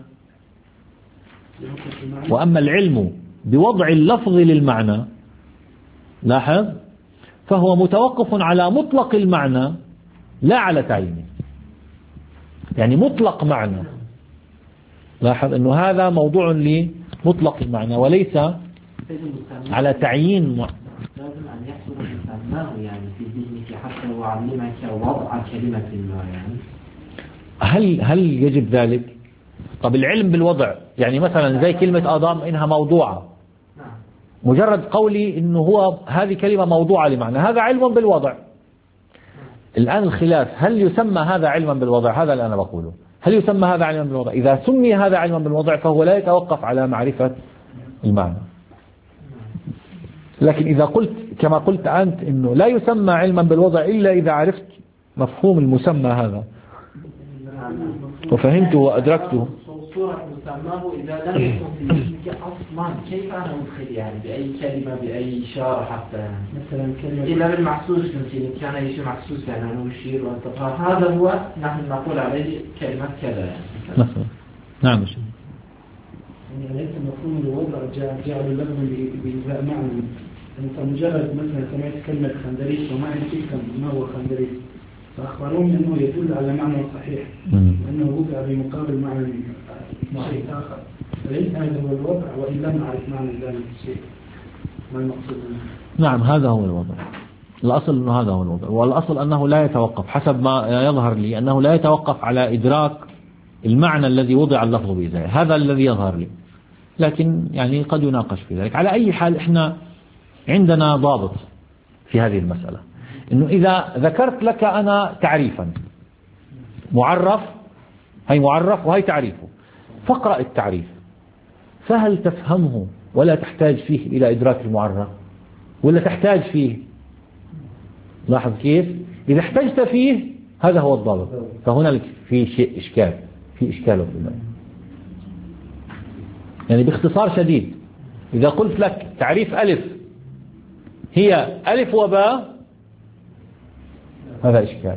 وأما العلم بوضع اللفظ للمعنى، لاحظ، فهو متوقف على مطلق المعنى لا على تعيينه. يعني مطلق معنى، لاحظ أنه هذا موضوع لمطلق المعنى وليس على تعيين. لازم أن يحصل مسماه يعني في ذهنك حتى يعلمك وضع كلمة ما يعني. هل يجب ذلك؟ طب العلم بالوضع يعني مثلا زي كلمة آدم إنها موضوعة، مجرد قولي إنه هو هذه كلمة موضوعة لمعنى، هذا علم بالوضع. الآن الخلاف هل يسمى هذا علما بالوضع؟ هذا اللي أنا بقوله، هل يسمى هذا علما بالوضع؟ إذا سمي هذا علما بالوضع فهو لا يتوقف على معرفة المعنى. لكن إذا قلت كما قلت أنت إنه لا يسمى علما بالوضع إلا إذا عرفت مفهوم المسمى هذا وفهمته وأدركته. صورة مسماه إذا لم يكن في ذهنك أصلا كيف أنا أدخل يعني بأي كلمة بأي إشارة حتى يعني مثلا كلمة إلا بالمحسوس يمكن كان يشي محسوس يعني أنه يشير وانتقال، هذا هو نحن نقول عليه كلمة كذا يعني مثلا. نعم. يعني ليس مفهوم الوضع جعل اللفظ بإنزاء معنى. أنت مجرد مثلا سمعت كلمة خندريس وما تفهم ما هو خندريس، فأخبروني أنه يدل على معنى صحيح أنه وضع بمقابل معنى شيء آخر، فليس هذا هو الوضع وإن لم نعرف معنى ذلك الشيء ما المقصود منه. نعم هذا هو الوضع. الأصل أنه هذا هو الوضع، والأصل أنه لا يتوقف حسب ما يظهر لي أنه لا يتوقف على إدراك المعنى الذي وضع اللفظ بإزاي، هذا الذي يظهر لي، لكن يعني قد يناقش في ذلك. على أي حال إحنا عندنا ضابط في هذه المسألة، إنه إذا ذكرت لك أنا تعريفا معرف، هي معرف وهي تعريفه، فاقرأ التعريف، فهل تفهمه ولا تحتاج فيه إلى إدراك المعرف ولا تحتاج فيه؟ لاحظ كيف؟ إذا احتجت فيه هذا هو الضابط، فهنالك في شيء إشكال، في إشكال في المعنى. يعني باختصار شديد إذا قلت لك تعريف ألف هي ألف وباء، هذا إشكال،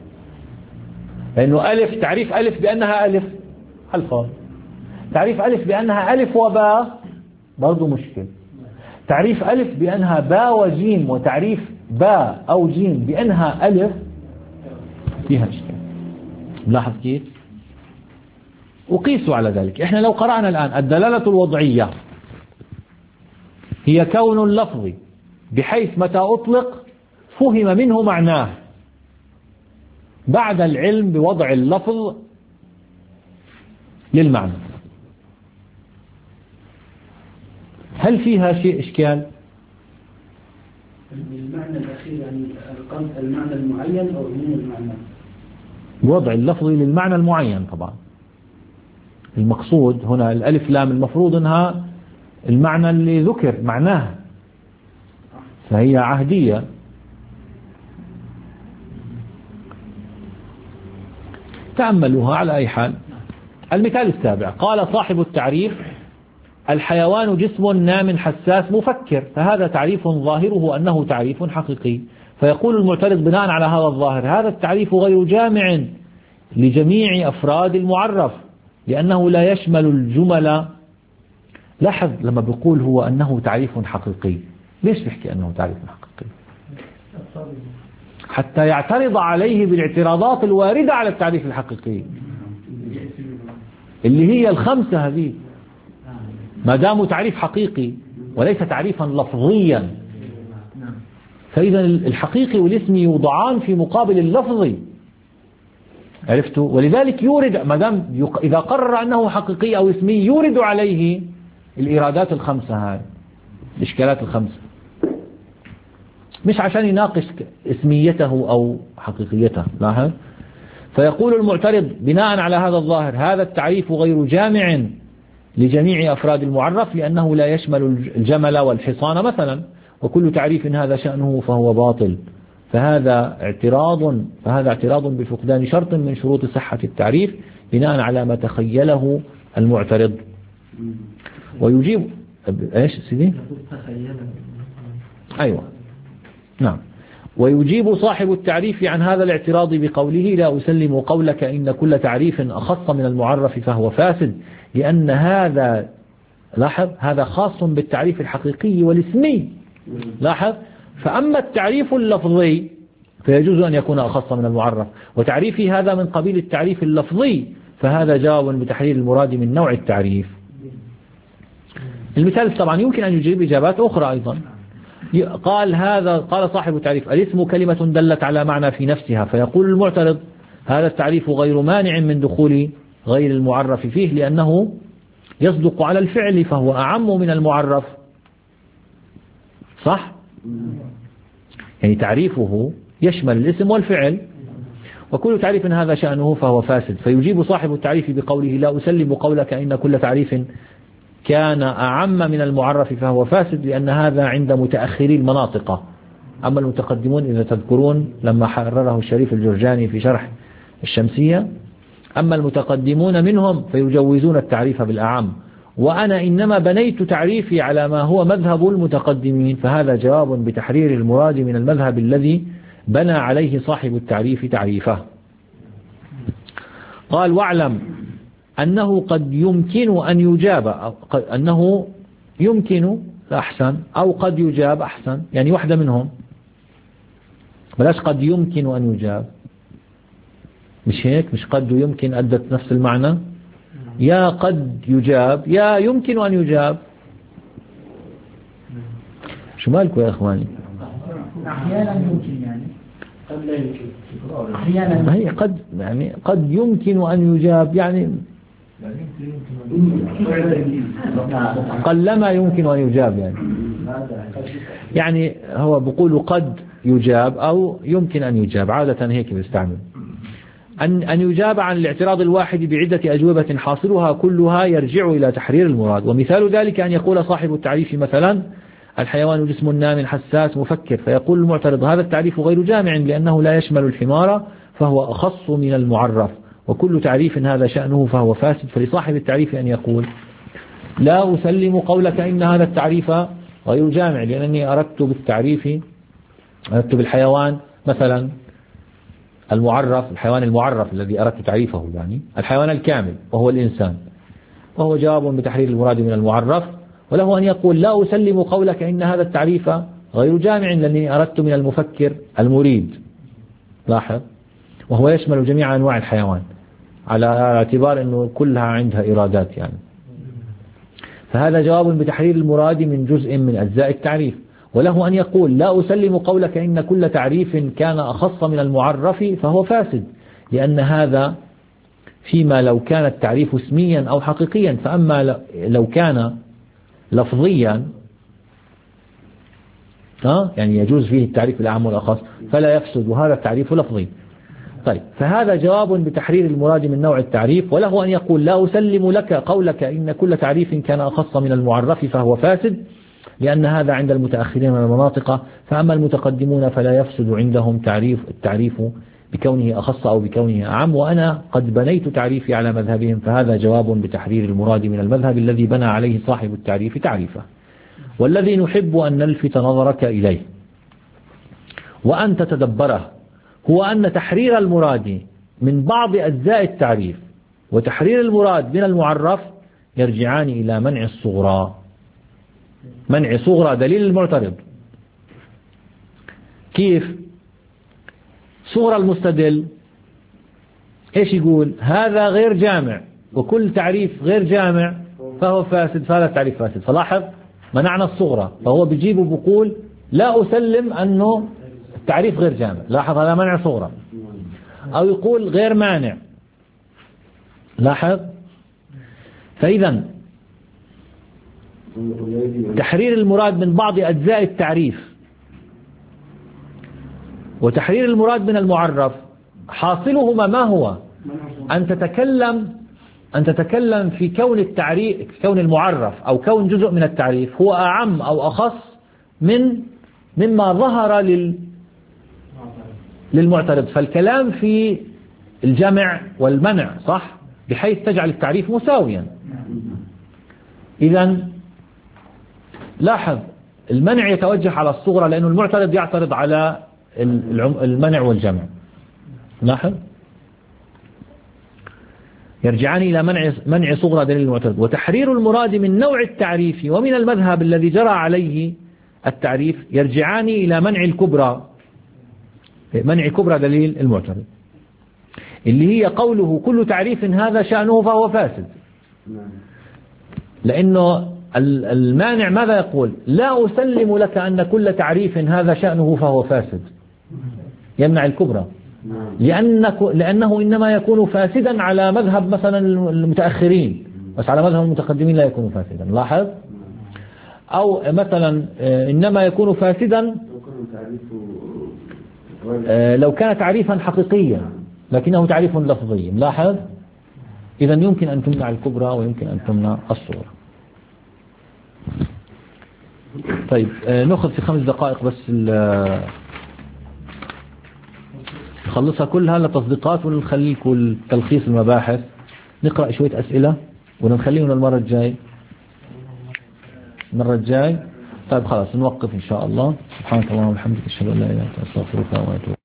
لأنه ألف تعريف ألف بأنها ألف حلفان، تعريف ألف بأنها ألف وباء برضو مشكل، تعريف ألف بأنها باء وجيم، وتعريف باء أو جيم بأنها ألف فيها إشكال. ملاحظ كيف؟ وقيسوا على ذلك. إحنا لو قرأنا الآن الدلالة الوضعية هي كون اللفظ بحيث متى أطلق فهم منه معناه بعد العلم بوضع اللفظ للمعنى. هل فيها شيء إشكال؟ المعنى الأخير يعني المعنى المعين أو عموم المعنى؟ وضع اللفظ للمعنى المعين طبعا. المقصود هنا الألف لام المفروض أنها المعنى اللي ذكر معناه، فهي عهدية. تأملوها على أي حال. المثال السابع، قال صاحب التعريف: الحيوان جسم نام حساس مفكر، فهذا تعريف ظاهره أنه تعريف حقيقي. فيقول المعترض بناء على هذا الظاهر: هذا التعريف غير جامع لجميع أفراد المعرف لأنه لا يشمل الجمل. لاحظ لما بيقول هو أنه تعريف حقيقي، ليش بيحكي أنه تعريف حقيقي؟ حتى يعترض عليه بالاعتراضات الواردة على التعريف الحقيقي اللي هي الخمسة هذه، ما دام تعريف حقيقي وليس تعريفا لفظيا، فإذا الحقيقي والاسمي يوضعان في مقابل اللفظي. عرفتوا؟ ولذلك يورد ما دام إذا قرر أنه حقيقي أو اسمي يورد عليه الإيرادات الخمسة هاي، الإشكالات الخمسة، مش عشان يناقش اسميته أو حقيقيته. لاحظ. فيقول المعترض بناء على هذا الظاهر: هذا التعريف غير جامع لجميع أفراد المعرف لأنه لا يشمل الجمل والحصان مثلا، وكل تعريف هذا شأنه فهو باطل. فهذا اعتراض بفقدان شرط من شروط صحة التعريف بناء على ما تخيله المعترض. ويجيب ايش سيدي؟ ايوه نعم. ويجيب صاحب التعريف عن هذا الاعتراض بقوله: لا أسلم قولك إن كل تعريف أخص من المعرف فهو فاسد، لأن هذا، لاحظ، هذا خاص بالتعريف الحقيقي والاسمي. لاحظ. فأما التعريف اللفظي فيجوز أن يكون أخص من المعرف، وتعريفي هذا من قبيل التعريف اللفظي، فهذا جواب بتحرير المراد من نوع التعريف. المثال طبعا يمكن أن يجيب إجابات أخرى أيضا. قال صاحب التعريف: الاسم كلمة دلت على معنى في نفسها. فيقول المعترض: هذا التعريف غير مانع من دخول غير المعرف فيه لأنه يصدق على الفعل فهو أعم من المعرف. صح؟ يعني تعريفه يشمل الاسم والفعل، وكل تعريف هذا شأنه فهو فاسد. فيجيب صاحب التعريف بقوله: لا أسلم قولك إن كل تعريف كان أعم من المعرف فهو فاسد، لأن هذا عند متأخري المناطق. أما المتقدمون إذا تذكرون لما حرره الشريف الجرجاني في شرح الشمسية، أما المتقدمون منهم فيجوزون التعريف بالأعم، وأنا إنما بنيت تعريفي على ما هو مذهب المتقدمين، فهذا جواب بتحرير المراد من المذهب الذي بنى عليه صاحب التعريف تعريفه. قال: واعلم أنه قد يمكن أن يجاب، أنه يمكن أحسن أو قد يجاب أحسن، يعني واحدة منهم، بلاش قد يمكن أن يجاب، مش هيك؟ مش قد ويمكن أدت نفس المعنى؟ يا قد يجاب يا يمكن أن يجاب. شو مالكم يا إخواني؟ أحيانا يمكن، يعني قد لا يمكن، أحيانا ما هي قد، يعني قد يمكن أن يجاب، يعني قلما يمكن أن يجاب، يعني هو بيقول قد يجاب أو يمكن أن يجاب، عادة هيك بيستعمل. أن يجاب عن الاعتراض الواحد بعدة أجوبة حاصلها كلها يرجع إلى تحرير المراد. ومثال ذلك أن يقول صاحب التعريف مثلا: الحيوان جسم نام حساس مفكر، فيقول المعترض: هذا التعريف غير جامع لأنه لا يشمل الحمار فهو أخص من المعرف، وكل تعريف هذا شأنه فهو فاسد. فلصاحب التعريف أن يقول: لا أسلم قولك إن هذا التعريف غير جامع لأنني أردت بالحيوان مثلا المعرف، الحيوان المعرف الذي أردت تعريفه، يعني الحيوان الكامل وهو الإنسان، وهو جواب بتحرير المراد من المعرف. وله أن يقول: لا أسلم قولك إن هذا التعريف غير جامع لأني أردت من المفكر المريد، لاحظ، وهو يشمل جميع أنواع الحيوان على اعتبار أنه كلها عندها إرادات يعني. فهذا جواب بتحرير المراد من جزء من أجزاء التعريف. وله أن يقول لا أسلم قولك إن كل تعريف كان أخص من المعرف فهو فاسد، لأن هذا فيما لو كان التعريف اسميا أو حقيقيا، فأما لو كان لفظيا يعني يجوز فيه التعريف الأعم والأخص فلا يفسد، وهذا التعريف لفظي. طيب، فهذا جواب بتحرير المراد من نوع التعريف. وله أن يقول لا أسلم لك قولك إن كل تعريف كان أخص من المعرف فهو فاسد، لأن هذا عند المتأخرين من المناطق، فأما المتقدمون فلا يفسد عندهم التعريف بكونه أخص أو بكونه أعم، وأنا قد بنيت تعريفي على مذهبهم. فهذا جواب بتحرير المراد من المذهب الذي بنى عليه صاحب التعريف تعريفه، والذي نحب أن نلفت نظرك إليه وأن تتدبره هو أن تحرير المراد من بعض أجزاء التعريف وتحرير المراد من المعرف يرجعان إلى منع الصغرى. منع صغرى دليل المعترض. كيف؟ صغرى المستدل إيش يقول؟ هذا غير جامع، وكل تعريف غير جامع فهو فاسد، فهذا التعريف فاسد. فلاحظ منعنا الصغرى، فهو بيجيب وبقول لا أسلم أنه التعريف غير جامع. لاحظ هذا منع صغرى. أو يقول غير مانع. لاحظ. فإذا تحرير المراد من بعض أجزاء التعريف وتحرير المراد من المعرف حاصلهما ما هو؟ أن تتكلم في كون التعريف، كون المعرف أو كون جزء من التعريف هو أعم أو أخص مما ظهر للمعترض. فالكلام في الجمع والمنع صح، بحيث تجعل التعريف مساويا. إذن لاحظ المنع يتوجه على الصغرى لأنه المعترض يعترض على المنع والجمع. لاحظ يرجعان إلى منع صغرى دليل المعترض. وتحرير المراد من نوع التعريف ومن المذهب الذي جرى عليه التعريف يرجعان إلى منع الكبرى، منع كبرى دليل المعترض، اللي هي قوله كل تعريف هذا شأنه فهو فاسد. لأنه المانع ماذا يقول؟ لا أسلم لك أن كل تعريف هذا شأنه فهو فاسد، يمنع الكبرى، لأنه إنما يكون فاسدا على مذهب مثلا المتأخرين، بس على مذهب المتقدمين لا يكون فاسدا. لاحظ. أو مثلا إنما يكون فاسدا لو كان تعريفا حقيقيا لكنه تعريف لفظي. لاحظ. إذا يمكن أن تمنع الكبرى ويمكن أن تمنع الصغرى. طيب نأخذ في 5 دقائق بس نخلصها كلها لتصديقات ونخليكم تلخيص المباحث، نقرأ شوية أسئلة ونخليهم المرة الجاي. طيب خلاص نوقف إن شاء الله. سبحانك اللهم وبحمدك أشهد أن لا إله إلا أنت أستغفرك وأتوب